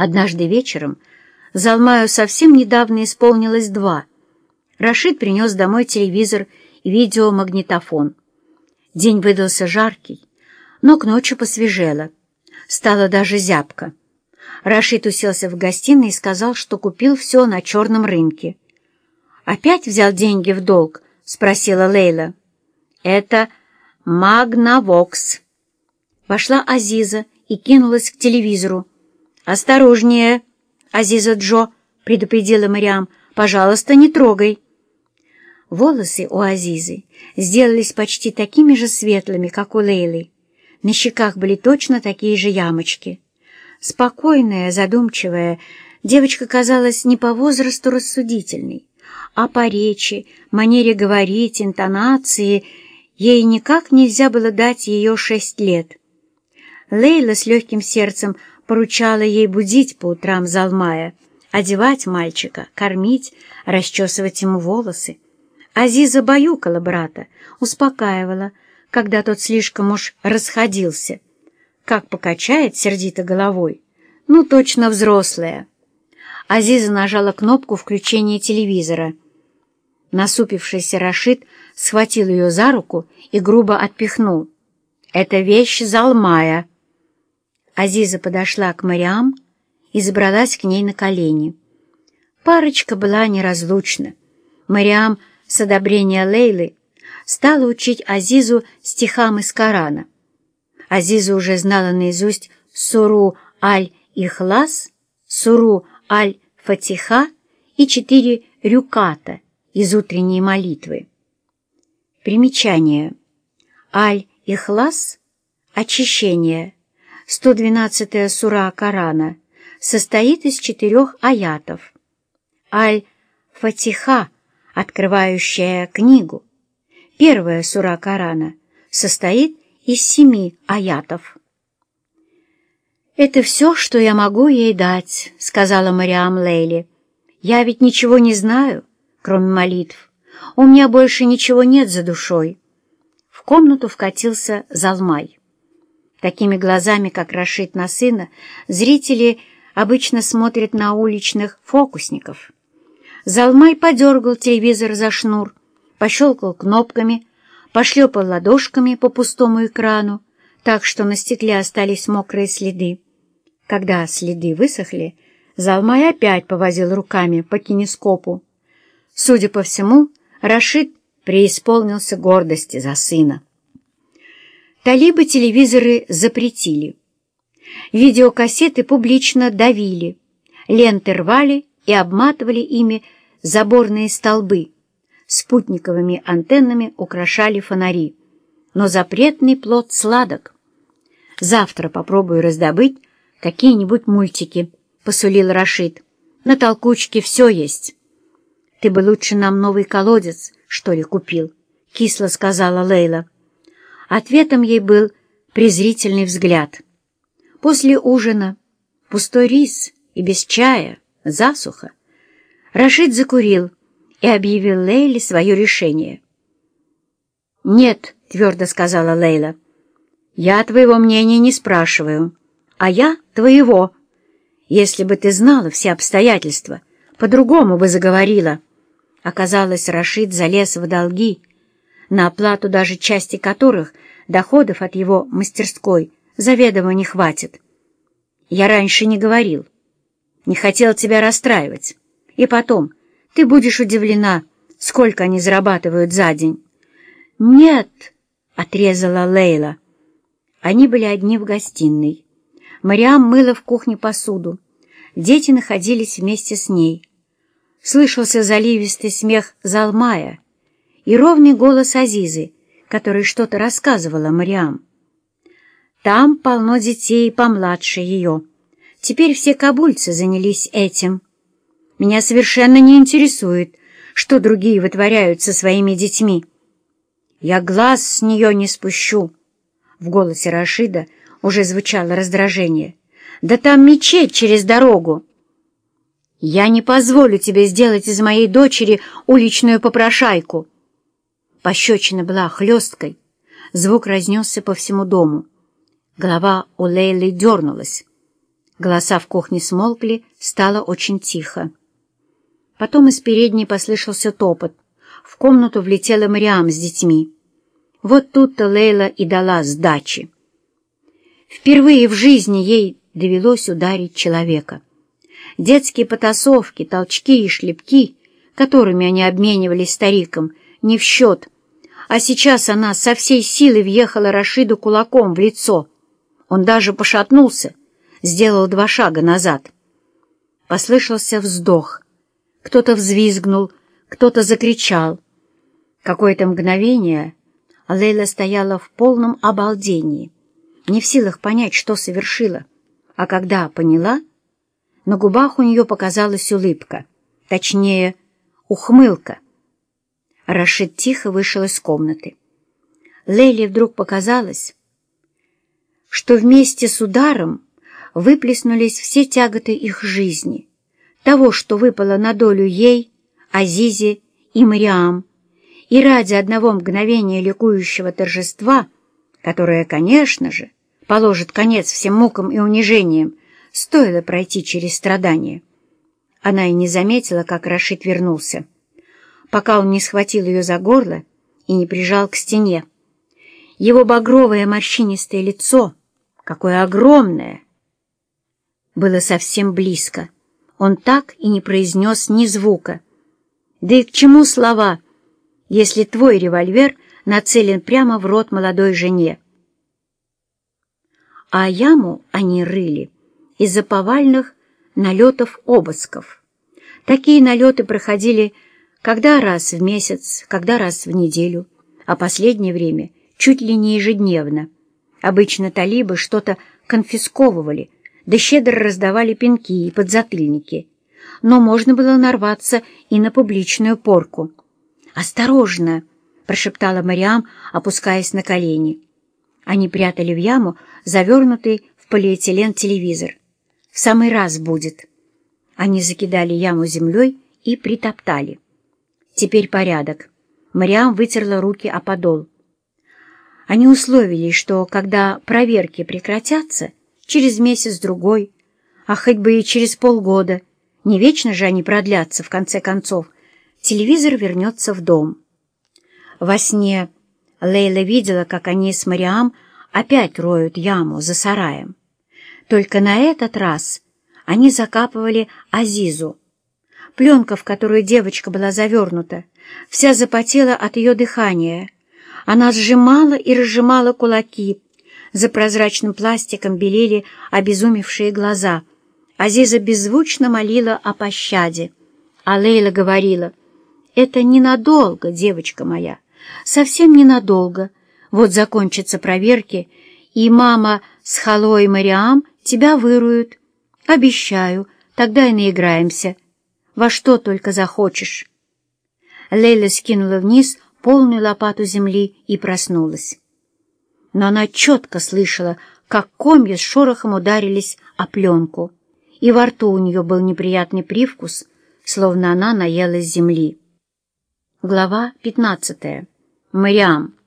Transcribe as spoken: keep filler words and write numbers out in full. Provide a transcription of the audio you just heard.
Однажды вечером Залмаю совсем недавно исполнилось два. Рашид принес домой телевизор и видеомагнитофон. День выдался жаркий, но к ночи посвежело. Стало даже зябко. Рашид уселся в гостиной и сказал, что купил все на черном рынке. «Опять взял деньги в долг?» — спросила Лейла. «Это Магнавокс». Вошла Азиза и кинулась к телевизору. «Осторожнее, Азиза Джо», — предупредила Мариам. «Пожалуйста, не трогай». Волосы у Азизы сделались почти такими же светлыми, как у Лейлы. На щеках были точно такие же ямочки. Спокойная, задумчивая, девочка казалась не по возрасту рассудительной, а по речи, манере говорить, интонации ей никак нельзя было дать ее шесть лет. Лейла с легким сердцем поручала ей будить по утрам Залмая, одевать мальчика, кормить, расчесывать ему волосы. Азиза баюкала брата, успокаивала, когда тот слишком уж расходился. Как покачает сердито головой. Ну, точно взрослая. Азиза нажала кнопку включения телевизора. Насупившийся Рашид схватил ее за руку и грубо отпихнул. «Это вещь Залмая». Азиза подошла к Мариам и забралась к ней на колени. Парочка была неразлучна. Мариам с одобрения Лейлы стала учить Азизу стихам из Корана. Азиза уже знала наизусть суру Аль-Ихлас, суру Аль-Фатиха и четыре рюката из утренней молитвы. Примечание. Аль-Ихлас — очищение, сто двенадцатая сура Корана, состоит из четырех аятов. Аль-Фатиха, открывающая книгу, первая сура Корана, состоит из семи аятов. «Это все, что я могу ей дать», — сказала Мариам Лейле. «Я ведь ничего не знаю, кроме молитв. У меня больше ничего нет за душой». В комнату вкатился Залмай. Такими глазами, как Рашид на сына, зрители обычно смотрят на уличных фокусников. Залмай подергал телевизор за шнур, пощелкал кнопками, пошлепал ладошками по пустому экрану, так что на стекле остались мокрые следы. Когда следы высохли, Залмай опять повозил руками по кинескопу. Судя по всему, Рашид преисполнился гордости за сына. Талибы телевизоры запретили. Видеокассеты публично давили, ленты рвали и обматывали ими заборные столбы, спутниковыми антеннами украшали фонари. Но запретный плод сладок. «Завтра попробую раздобыть какие-нибудь мультики», — посулил Рашид. «На толкучке все есть». «Ты бы лучше нам новый колодец, что ли, купил?» — кисло сказала Лейла. Ответом ей был презрительный взгляд. После ужина, пустой рис и без чая, засуха, Рашид закурил и объявил Лейле свое решение. «Нет», — твердо сказала Лейла, — «я твоего мнения не спрашиваю, а я твоего. Если бы ты знала все обстоятельства, по-другому бы заговорила». Оказалось, Рашид залез в долги, на оплату даже части которых доходов от его мастерской заведомо не хватит. «Я раньше не говорил, не хотел тебя расстраивать. И потом, ты будешь удивлена, сколько они зарабатывают за день». «Нет», — отрезала Лейла. Они были одни в гостиной. Мариам мыла в кухне посуду. Дети находились вместе с ней. Слышался заливистый смех Залмая и ровный голос Азизы, который что-то рассказывала Мариам. «Там полно детей помладше ее. Теперь все кабульцы занялись этим. Меня совершенно не интересует, что другие вытворяют со своими детьми. Я глаз с нее не спущу». В голосе Рашида уже звучало раздражение. «Да там мечеть через дорогу!» «Я не позволю тебе сделать из моей дочери уличную попрошайку!» Пощечина была хлесткой, звук разнесся по всему дому. Голова у Лейлы дернулась. Голоса в кухне смолкли, стало очень тихо. Потом из передней послышался топот. В комнату влетела Мариам с детьми. Вот тут-то Лейла и дала сдачи. Впервые в жизни ей довелось ударить человека. Детские потасовки, толчки и шлепки, которыми они обменивались стариком, не в счет. А сейчас она со всей силы въехала Рашиду кулаком в лицо. Он даже пошатнулся, сделал два шага назад. Послышался вздох. Кто-то взвизгнул, кто-то закричал. Какое-то мгновение Лейла стояла в полном обалдении, не в силах понять, что совершила. А когда поняла, на губах у нее показалась улыбка, точнее, ухмылка. Рашид тихо вышел из комнаты. Лейле вдруг показалось, что вместе с ударом выплеснулись все тяготы их жизни, того, что выпало на долю ей, Азизе и Мариам, и ради одного мгновения ликующего торжества, которое, конечно же, положит конец всем мукам и унижениям, стоило пройти через страдания. Она и не заметила, как Рашид вернулся, пока он не схватил ее за горло и не прижал к стене. Его багровое морщинистое лицо, какое огромное, было совсем близко. Он так и не произнес ни звука. Да и к чему слова, если твой револьвер нацелен прямо в рот молодой жене? А яму они рыли из-за повальных налетов обысков. Такие налеты проходили когда раз в месяц, когда раз в неделю, а последнее время чуть ли не ежедневно. Обычно талибы что-то конфисковывали, да щедро раздавали пинки и подзатыльники. Но можно было нарваться и на публичную порку. «Осторожно!» — прошептала Мариам, опускаясь на колени. Они прятали в яму завернутый в полиэтилен телевизор. «В самый раз будет». Они закидали яму землей и притоптали. Теперь порядок. Мариам вытерла руки о подол. Они условились, что когда проверки прекратятся, через месяц-другой, а хоть бы и через полгода, не вечно же они продлятся, в конце концов, телевизор вернется в дом. Во сне Лейла видела, как они с Мариам опять роют яму за сараем. Только на этот раз они закапывали Азизу. Пленка, в которую девочка была завернута, вся запотела от ее дыхания. Она сжимала и разжимала кулаки. За прозрачным пластиком белели обезумевшие глаза. Азиза беззвучно молила о пощаде. А Лейла говорила: «Это ненадолго, девочка моя, совсем ненадолго. Вот закончатся проверки, и мама с Халой и Мариам тебя выруют. Обещаю, тогда и наиграемся. Во что только захочешь». Лейла скинула вниз полную лопату земли и проснулась. Но она четко слышала, как комья с шорохом ударились о пленку, и во рту у нее был неприятный привкус, словно она наелась земли. Глава пятнадцатая. Мариам.